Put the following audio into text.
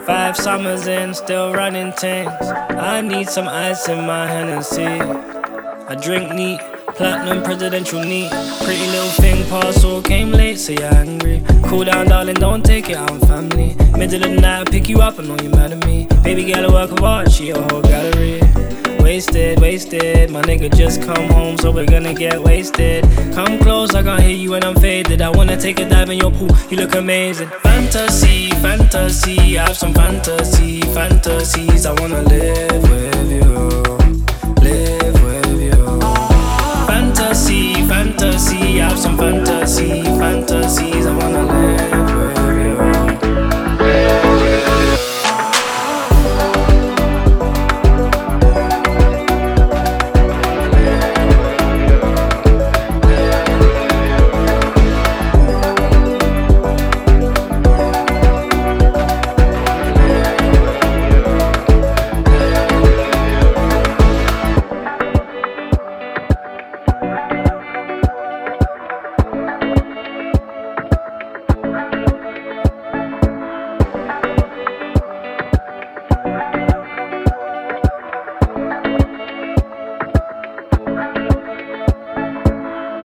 5 summers in, still running things. I need some ice in my Hennessy. I drink neat, platinum presidential neat. Pretty little thing parcel came late, so you're angry. Cool down, darling, don't take it, I'm family. Middle of the night, I pick you up, I know you're mad at me. Baby girl, a work of art, she a whole gallery. Wasted, wasted, my nigga just come home, so we're gonna get wasted. Come close, I can't hear you when I'm faded. I wanna take a dive in your pool, you look amazing. Fantasy, fantasy, I have some fantasy, fantasies. I wanna live with you, live with you. Fantasy, fantasy, I have some fantasy, fantasies. I wanna